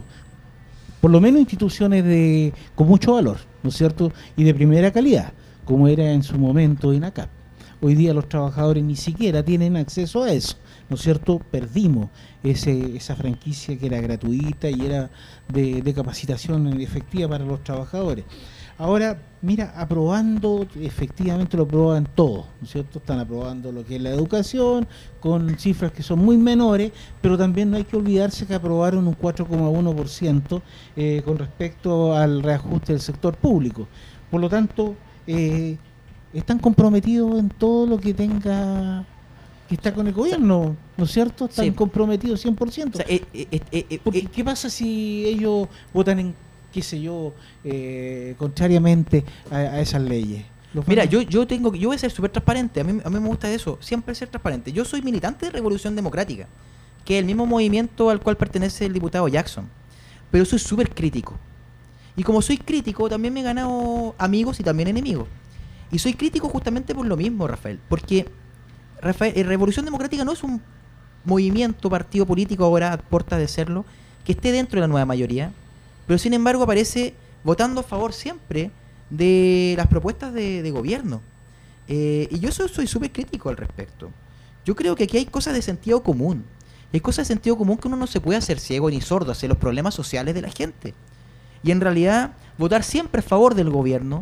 por lo menos instituciones de con mucho valor, ¿no es cierto? Y de primera calidad, como era en su momento INACAP. Hoy día los trabajadores ni siquiera tienen acceso a eso, ¿no es cierto? Perdimos ese, esa franquicia que era gratuita y era de, de capacitación efectiva para los trabajadores. Ahora, mira, aprobando, efectivamente lo aprueban todo, ¿no es cierto? Están aprobando lo que es la educación, con cifras que son muy menores, pero también no hay que olvidarse que aprobaron un cuatro coma uno por ciento eh, con respecto al reajuste del sector público. Por lo tanto, eh, están comprometidos en todo lo que tenga que está con el gobierno, ¿no es cierto? Están sí. comprometidos cien por ciento. O sea, eh, eh, eh, eh, Porque, eh, ¿qué pasa si ellos votan en, qué sé yo, eh, contrariamente a, a esas leyes? Mira, yo yo tengo yo voy a ser súper transparente, a mí, a mí me gusta eso, siempre ser transparente. Yo soy militante de Revolución Democrática, que es el mismo movimiento al cual pertenece el diputado Jackson, pero soy súper crítico. Y como soy crítico, también me he ganado amigos y también enemigos. Y soy crítico justamente por lo mismo, Rafael, porque Rafael, eh, Revolución Democrática no es un movimiento, partido político, ahora a puertas de serlo, que esté dentro de la nueva mayoría, pero sin embargo aparece votando a favor siempre de las propuestas de, de gobierno. Eh, y yo soy súper crítico al respecto. Yo creo que aquí hay cosas de sentido común. Hay cosas de sentido común que uno no se puede hacer ciego ni sordo hacia los problemas sociales de la gente. Y en realidad, votar siempre a favor del gobierno,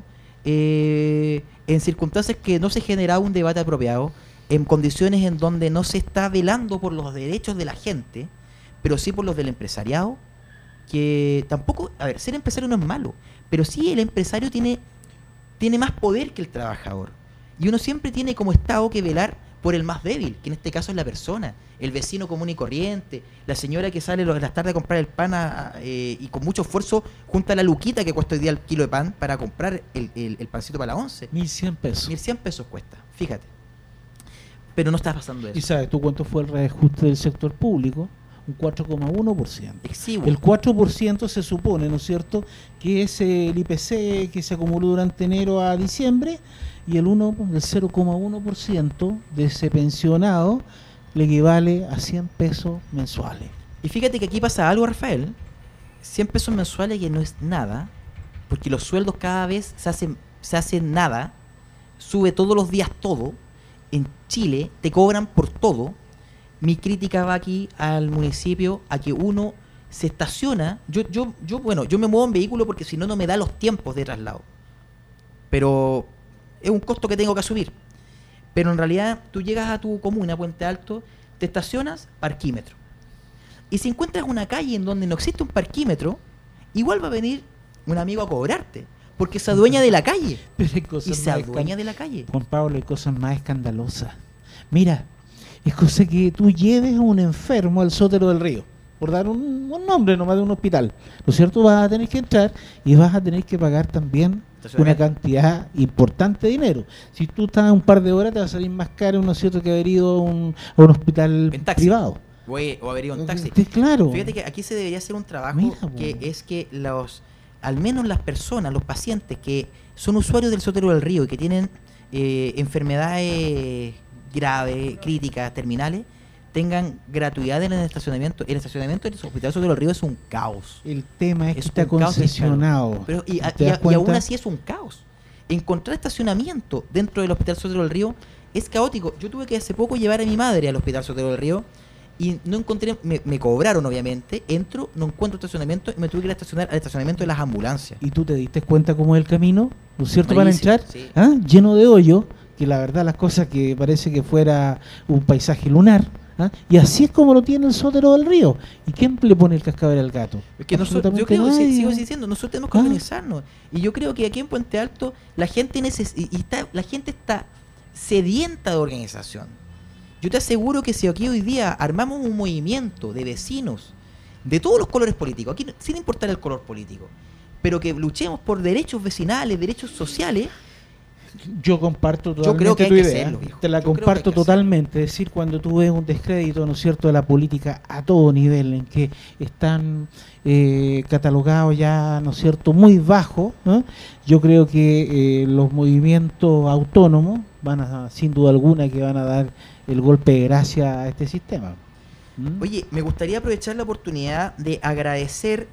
eh, en circunstancias que no se genera un debate apropiado, en condiciones en donde no se está velando por los derechos de la gente, pero sí por los del empresariado, que tampoco, a ver, ser empresario no es malo, pero sí el empresario tiene, tiene más poder que el trabajador. Y uno siempre tiene como Estado que velar por el más débil, que en este caso es la persona, el vecino común y corriente, la señora que sale en las tardes a comprar el pan a, eh, y con mucho esfuerzo junta la luquita que cuesta hoy día el kilo de pan para comprar el, el, el pancito para la once. mil cien pesos. mil cien pesos cuesta, fíjate. Pero no está pasando eso. ¿Y sabes tú cuánto fue el reajuste del sector público? un cuatro coma uno por ciento. Exiguo. El cuatro por ciento se supone, ¿no es cierto?, que es el I P C que se acumuló durante enero a diciembre, y el uno, el cero coma uno por ciento de ese pensionado le equivale a cien pesos mensuales. Y fíjate que aquí pasa algo, Rafael. cien pesos mensuales que no es nada, porque los sueldos cada vez se hacen, se hacen nada, sube todos los días todo. En Chile te cobran por todo. Mi crítica va aquí al municipio, a que uno se estaciona. Yo, yo, yo, bueno, yo me muevo en vehículo porque si no, no me da los tiempos de traslado. Pero es un costo que tengo que asumir. Pero en realidad tú llegas a tu comuna, Puente Alto, te estacionas, parquímetro. Y si encuentras una calle en donde no existe un parquímetro, igual va a venir un amigo a cobrarte, porque se adueña de la calle. Pero hay cosas Y se más adueña escan- de la calle. Juan Pablo, hay cosas más escandalosas. Mira, es cosa que tú lleves a un enfermo al Sótero del Río, por dar un, un nombre nomás de un hospital, ¿no es cierto? Vas a tener que entrar y vas a tener que pagar también una cantidad importante de dinero. Si tú estás un par de horas, te va a salir más caro, ¿no es cierto?, que haber ido a un, a un hospital En taxi. privado. O, o haber ido en taxi. Sí, claro. Fíjate que aquí se debería hacer un trabajo Mira, que po. es que los, al menos las personas, los pacientes que son usuarios del Sótero del Río y que tienen eh, enfermedades graves, críticas, terminales, tengan gratuidad en el estacionamiento. El estacionamiento del Hospital Sótero del Río es un caos. El tema es, Es que está un caos, concesionado. Pero, y, a- ¿Te y das a- y aún cuenta? así es un caos. Encontrar estacionamiento dentro del Hospital Sotero del Río es caótico. Yo tuve que hace poco llevar a mi madre al Hospital Sotero del Río y no encontré, me, me cobraron obviamente, entro, no encuentro estacionamiento y me tuve que ir a estacionar al estacionamiento de las ambulancias. ¿Y tú te diste cuenta cómo es el camino, ¿no es cierto?, para Malísimo, entrar, sí. ¿ah?, lleno de hoyo, que la verdad las cosas que parece que fuera un paisaje lunar, ¿ah?, y así es como lo tiene el Sótero del Río. ¿Y quién le pone el cascabel al gato? Es que nosotros, yo Absolutamente creo, si- nadie. sigo diciendo, nosotros tenemos que Ah. organizarnos. Y yo creo que aquí en Puente Alto la gente neces y y está, la gente está sedienta de organización. Yo te aseguro que si aquí hoy día armamos un movimiento de vecinos de todos los colores políticos, aquí no- sin importar el color político, pero que luchemos por derechos vecinales, derechos sociales, Yo comparto Yo totalmente creo que hay tu que idea, hacerlo, viejo. te la Yo creo que hay comparto que hacerlo. totalmente. Es decir, cuando tú ves un descrédito, ¿no es cierto?, de la política a todo nivel, en que están eh, catalogados ya, ¿no es cierto?, muy bajo, ¿no? Yo creo que eh, los movimientos autónomos van a, sin duda alguna, que van a dar el golpe de gracia a este sistema. ¿Mm? oye, me gustaría aprovechar la oportunidad de agradecer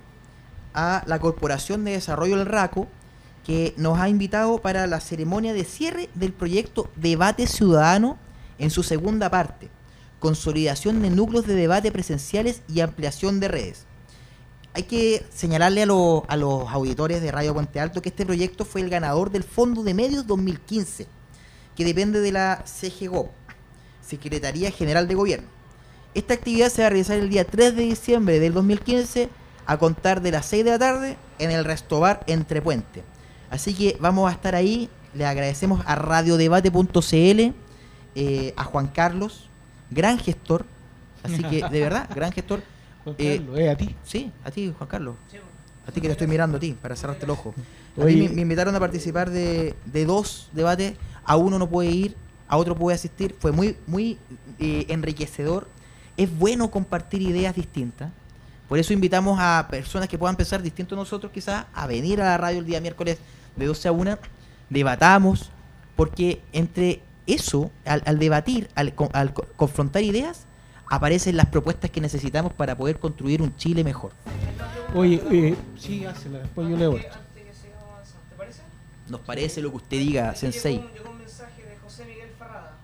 a la Corporación de Desarrollo del RACO, que nos ha invitado para la ceremonia de cierre del proyecto Debate Ciudadano en su segunda parte, consolidación de núcleos de debate presenciales y ampliación de redes. Hay que señalarle a, los- a los auditores de Radio Puente Alto que este proyecto fue el ganador del Fondo de Medios dos mil quince, que depende de la C G G O P, Secretaría General de Gobierno. Esta actividad se va a realizar el día tres de diciembre del dos mil quince a contar de las seis de la tarde en el Restobar Entre Puente. Así que vamos a estar ahí. Le agradecemos a radiodebate punto c l, eh, a Juan Carlos, gran gestor. Así que, de verdad, gran gestor. Juan eh, Carlos, eh, a ti. Sí, a ti, Juan Carlos. A ti que te estoy mirando a ti, para cerrarte el ojo. A Oye. mí me, me invitaron a participar de, de dos debates. A uno no puede ir, a otro puede asistir. Fue muy, muy eh, enriquecedor. Es bueno compartir ideas distintas. Por eso invitamos a personas que puedan pensar distinto a nosotros, quizás, a venir a la radio el día miércoles de doce a una. Debatamos, porque entre eso, al, al debatir, al, co- al co- confrontar ideas, aparecen las propuestas que necesitamos para poder construir un Chile mejor. Oye, eh, sí, hácela, después yo leo esto. Antes que sigamos avanzando, ¿te parece? Nos parece lo que usted diga, Sensei. Llegó un, llegó un mensaje de José Miguel Ferrada.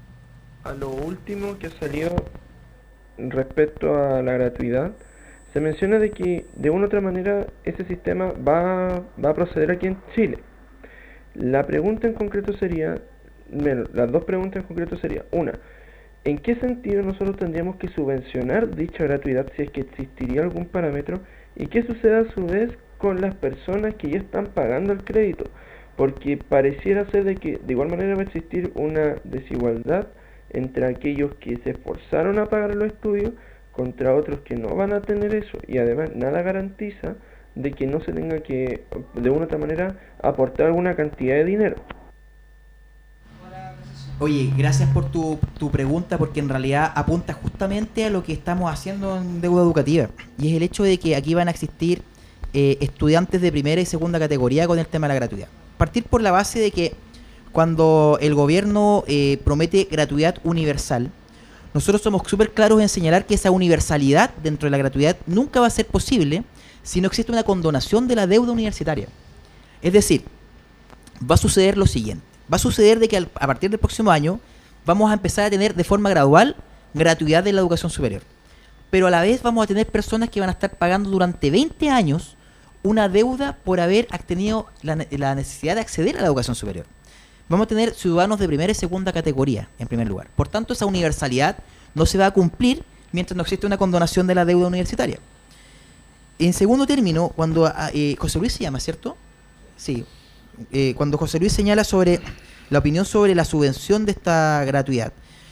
A lo último que salió respecto a la gratuidad, se menciona de que de una u otra manera ese sistema va, va a proceder aquí en Chile. La pregunta en concreto sería, bueno, las dos preguntas en concreto sería, una, ¿en qué sentido nosotros tendríamos que subvencionar dicha gratuidad si es que existiría algún parámetro? ¿Y qué sucede a su vez con las personas que ya están pagando el crédito? Porque pareciera ser de que de igual manera va a existir una desigualdad entre aquellos que se esforzaron a pagar los estudios contra otros que no van a tener eso, y además nada garantiza de que no se tenga que de una u otra manera aportar alguna cantidad de dinero. Buena apreciación. Oye, gracias por tu, tu pregunta, porque en realidad apunta justamente a lo que estamos haciendo en deuda educativa, y es el hecho de que aquí van a existir eh, estudiantes de primera y segunda categoría con el tema de la gratuidad. Partir por la base de que cuando el gobierno eh, promete gratuidad universal, nosotros somos súper claros en señalar que esa universalidad dentro de la gratuidad nunca va a ser posible si no existe una condonación de la deuda universitaria. Es decir, va a suceder lo siguiente. Va a suceder de que al, a partir del próximo año vamos a empezar a tener de forma gradual gratuidad de la educación superior. Pero a la vez vamos a tener personas que van a estar pagando durante veinte años una deuda por haber tenido la, la necesidad de acceder a la educación superior. Vamos a tener ciudadanos de primera y segunda categoría, en primer lugar. Por tanto, esa universalidad no se va a cumplir mientras no existe una condonación de la deuda universitaria. En segundo término, cuando eh, José Luis se llama, ¿cierto? Sí. Eh, cuando José Luis señala sobre la opinión sobre la subvención de esta gratuidad,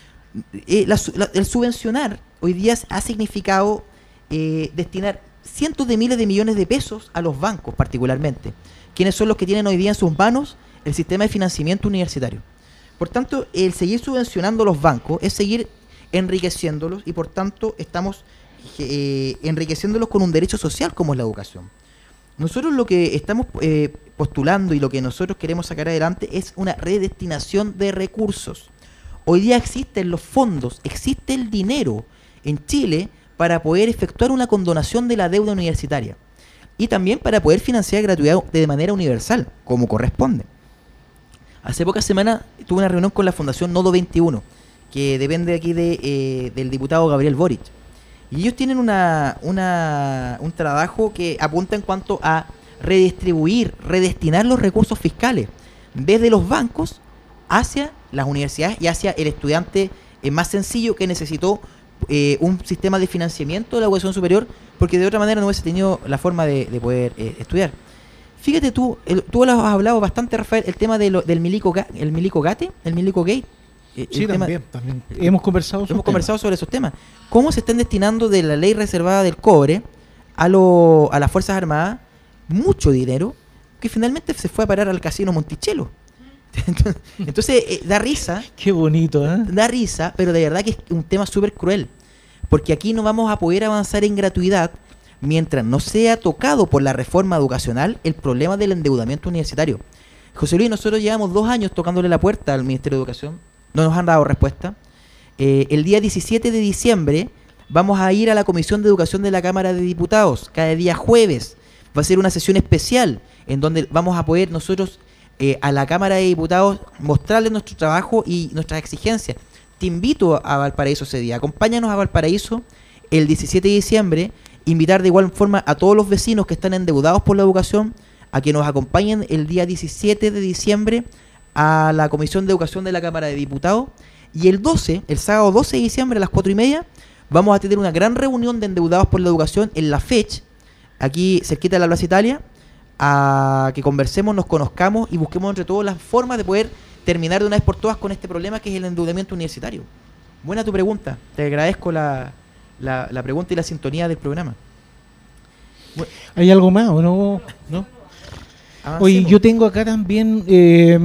eh, la, la, el subvencionar hoy día ha significado eh, destinar cientos de miles de millones de pesos a los bancos particularmente, quienes son los que tienen hoy día en sus manos el sistema de financiamiento universitario. Por tanto, el seguir subvencionando a los bancos es seguir enriqueciéndolos, y por tanto estamos eh, enriqueciéndolos con un derecho social como es la educación. Nosotros lo que estamos eh, postulando y lo que nosotros queremos sacar adelante es una redestinación de recursos. Hoy día existen los fondos, existe el dinero en Chile para poder efectuar una condonación de la deuda universitaria y también para poder financiar gratuidad de manera universal, como corresponde. Hace pocas semanas tuve una reunión con la Fundación Nodo veintiuno, que depende aquí de, eh, del diputado Gabriel Boric. Y ellos tienen una, una, un trabajo que apunta en cuanto a redistribuir, redestinar los recursos fiscales desde los bancos hacia las universidades y hacia el estudiante eh, más sencillo que necesitó eh, un sistema de financiamiento de la educación superior, porque de otra manera no hubiese tenido la forma de, de poder eh, estudiar. Fíjate tú, el, tú lo has hablado bastante, Rafael, el tema de lo, del milico, el milico gate, el milico gate. Sí, también, tema, también. Hemos conversado, hemos conversado sobre esos temas. ¿Cómo se están destinando de la ley reservada del cobre a, lo, a las Fuerzas Armadas mucho dinero que finalmente se fue a parar al casino Monticello? Entonces, entonces eh, da risa. Qué bonito, ¿eh? Da risa, pero de verdad que es un tema súper cruel. Porque aquí no vamos a poder avanzar en gratuidad mientras no sea tocado por la reforma educacional el problema del endeudamiento universitario. José Luis, nosotros llevamos dos años tocándole la puerta al Ministerio de Educación. No nos han dado respuesta. Eh, el día diecisiete de diciembre vamos a ir a la Comisión de Educación de la Cámara de Diputados. Cada día jueves va a ser una sesión especial en donde vamos a poder nosotros eh, a la Cámara de Diputados mostrarles nuestro trabajo y nuestras exigencias. Te invito a Valparaíso ese día. Acompáñanos a Valparaíso el diecisiete de diciembre. Invitar de igual forma a todos los vecinos que están endeudados por la educación a que nos acompañen el día diecisiete de diciembre a la Comisión de Educación de la Cámara de Diputados, y el doce, el sábado doce de diciembre a las cuatro y media, vamos a tener una gran reunión de endeudados por la educación en la F E C H, aquí cerquita de la Plaza Italia, a que conversemos, nos conozcamos y busquemos entre todos las formas de poder terminar de una vez por todas con este problema que es el endeudamiento universitario. Buena tu pregunta, te agradezco la, la, la pregunta y la sintonía del programa. Bueno, ¿hay algo más o no? ¿No? Oye, yo tengo acá también eh,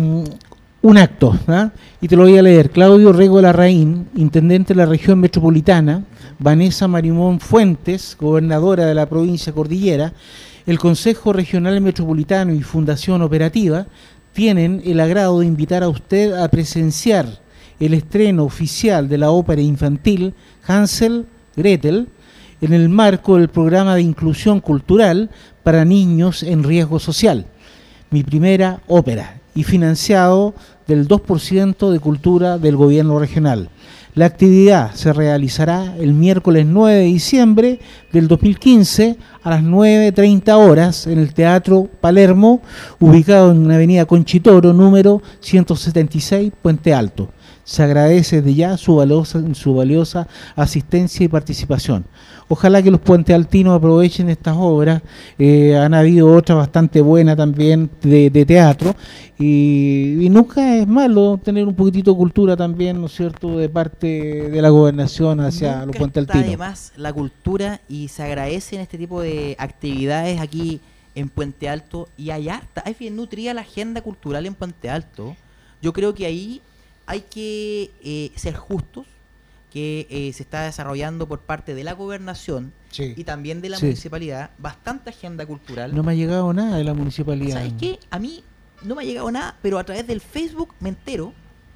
un acto, ¿eh? Y te lo voy a leer. Claudio Rego Larraín, intendente de la región metropolitana, Vanessa Marimón Fuentes, gobernadora de la provincia Cordillera, el Consejo Regional Metropolitano y Fundación Operativa tienen el agrado de invitar a usted a presenciar el estreno oficial de la ópera infantil Hansel Gretel en el marco del programa de inclusión cultural para niños en riesgo social, Mi Primera Ópera, y financiado del dos por ciento de cultura del gobierno regional. La actividad se realizará el miércoles nueve de diciembre del dos mil quince a las nueve treinta horas en el Teatro Palermo, ubicado en la avenida Conchitoro, número ciento setenta y seis, Puente Alto. Se agradece desde ya su valiosa, su valiosa asistencia y participación. Ojalá que los puentealtinos aprovechen estas obras. Eh, han habido otras bastante buenas también de, de teatro, y, y nunca es malo tener un poquitito de cultura también, ¿no es cierto?, de parte de la gobernación hacia nunca los puentealtinos. Además, la cultura, y se agradecen este tipo de actividades aquí en Puente Alto, y hay harta, hay bien nutrida la agenda cultural en Puente Alto. Yo creo que ahí hay que eh, ser justos, que eh, se está desarrollando por parte de la gobernación Sí. y también de la Sí. municipalidad bastante agenda cultural. No me ha llegado nada de la municipalidad. ¿Sabes qué? A mí no me ha llegado nada, pero a través del Facebook me entero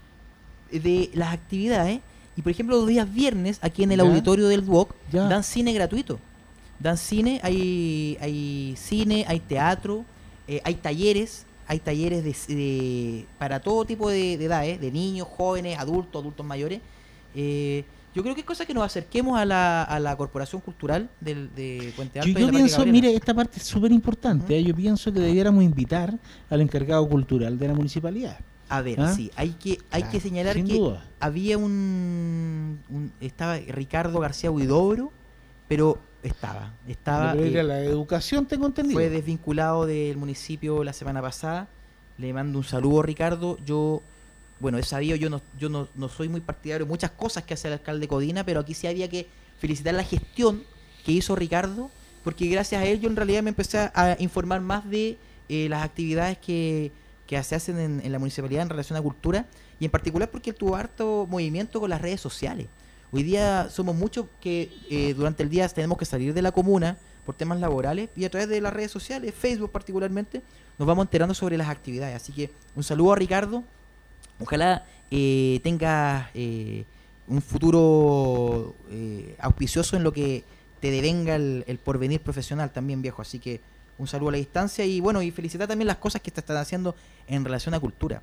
de las actividades. Y por ejemplo, los días viernes, aquí en el Ya. auditorio del D U O C, Ya. dan cine gratuito. Dan cine, hay, hay cine, hay teatro, eh, hay talleres, hay talleres de, de- para todo tipo de, de edades, de niños, jóvenes, adultos, adultos mayores. Eh, yo creo que es cosa que nos acerquemos a la, a la Corporación Cultural del, de Puente Alto. Yo, y de yo la Parque pienso, Gabriela. mire, esta parte es súper importante. Ujú. ¿eh? Yo pienso que debiéramos invitar al encargado cultural de la municipalidad. A ver, ¿Ah? sí, hay que, hay Claro, que señalar sin que duda. había un, un- estaba Ricardo García Huidobro, pero estaba, estaba Pero era eh, la educación, tengo entendido. fue desvinculado del municipio la semana pasada. Le mando un saludo, Ricardo. Yo, bueno, he sabido, yo no, yo no, no soy muy partidario de muchas cosas que hace el alcalde Codina, pero aquí sí había que felicitar la gestión que hizo Ricardo, porque gracias a él yo en realidad me empecé a, a informar más de eh, las actividades que, que se hacen en, en la municipalidad en relación a cultura, y en particular porque él tuvo harto movimiento con las redes sociales. Hoy día somos muchos que eh, durante el día tenemos que salir de la comuna por temas laborales, y a través de las redes sociales, Facebook particularmente, nos vamos enterando sobre las actividades. Así que un saludo a Ricardo. Ojalá eh, tenga eh, un futuro eh, auspicioso en lo que te devenga el, el porvenir profesional también, viejo. Así que un saludo a la distancia, y bueno, y felicitar también las cosas que te están haciendo en relación a cultura.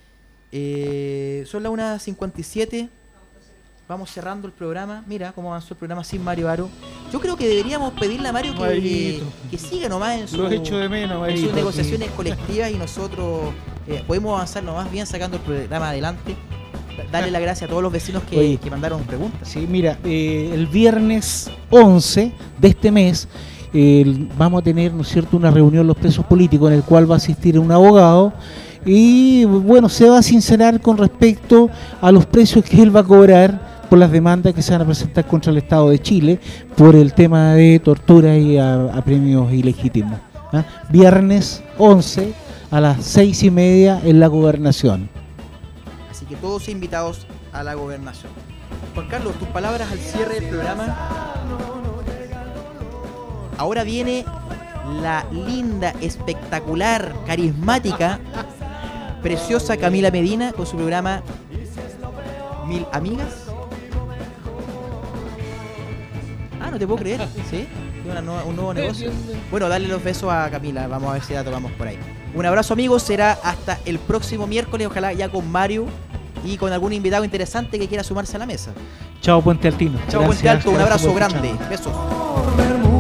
Eh, son las una cincuenta y siete. Vamos cerrando el programa. Mira cómo avanzó el programa sin Mario Aro. Yo creo que deberíamos pedirle a Mario que, Marito. que siga nomás en, su, Lo echo de menos, en sus Marito, negociaciones sí. colectivas, y nosotros eh, podemos avanzar nomás bien sacando el programa adelante. Darle las gracias a todos los vecinos que, Oye. que mandaron preguntas. Sí, mira, eh, el viernes once de este mes eh, vamos a tener, ¿no es cierto?, una reunión los presos políticos en el cual va a asistir un abogado y, bueno, se va a sincerar con respecto a los precios que él va a cobrar por las demandas que se van a presentar contra el Estado de Chile por el tema de tortura y a, a premios ilegítimos. ¿ah? Viernes once a las seis y media en la Gobernación. Así que todos invitados a la gobernación. Juan Carlos, tus palabras al cierre del programa. Ahora viene la linda, espectacular, carismática, preciosa Camila Medina con su programa Mil Amigas. Ah, no te puedo creer, ¿sí? Tiene una nueva- un nuevo negocio. Bueno, dale los besos a Camila, vamos a ver si la tocamos por ahí. Un abrazo, amigos, será hasta el próximo miércoles, ojalá ya con Mario y con algún invitado interesante que quiera sumarse a la mesa. Chao Puente Altino. Chao, Puente Gracias, Alto, un gracias abrazo por grande, escucharnos. besos.